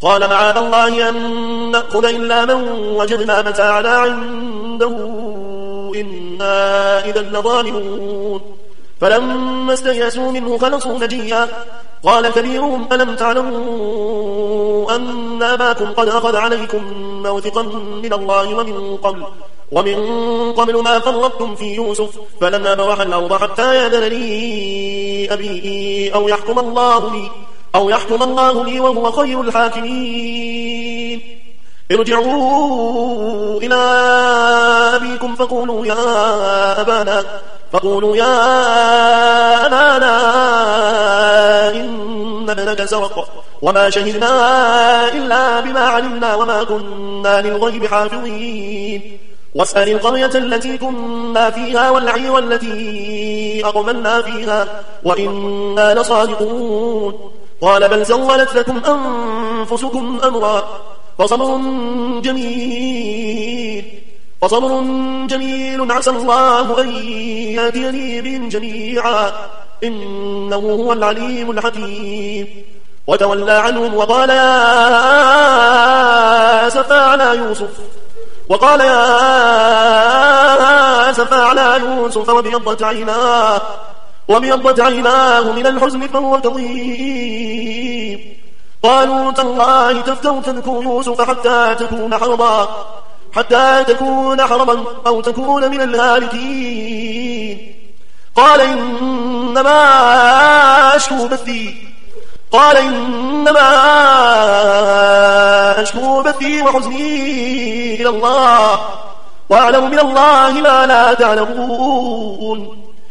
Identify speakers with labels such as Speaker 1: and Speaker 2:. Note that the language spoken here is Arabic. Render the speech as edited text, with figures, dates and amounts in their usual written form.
Speaker 1: قال معاذ الله أن نأخذ إلا من وجدنا متاعنا عنده إنا إذا لظالمون. فلما استيأسوا منه خلصوا نجيا قال كبيرهم ألم تعلموا أن أباكم قد أخذ عليكم موثقا من الله ومن قبل ما فرطتم في يوسف فلن أبرح الأرض حتى يأذن لي أبي أو يحكم الله لي وهو خير الحاكمين. ارجعوا إلى أبيكم فقولوا يا أبانا إن ابنك سرق وما شهدنا إلا بما علمنا وما كنا للغيب حافظين. واسأل القرية التي كنا فيها والعير التي أقبلنا فيها وإنا لصادقون. قال بل سولت لكم أنفسكم أمرا فصبر جميل عسى الله أن يأتيني بهم جميعا إنه هو العليم الحكيم. وتولى عنهم وقال يا أسفا على يوسف وابيضت عيناه من الحزن فهو كظيم. قالوا تالله تفتر تذكر يوسف حتى تكون حرما أو تكون من الهالكين. قال إنما أشكو بثي وحزني إلى الله وأعلم من الله ما لا تعلمون.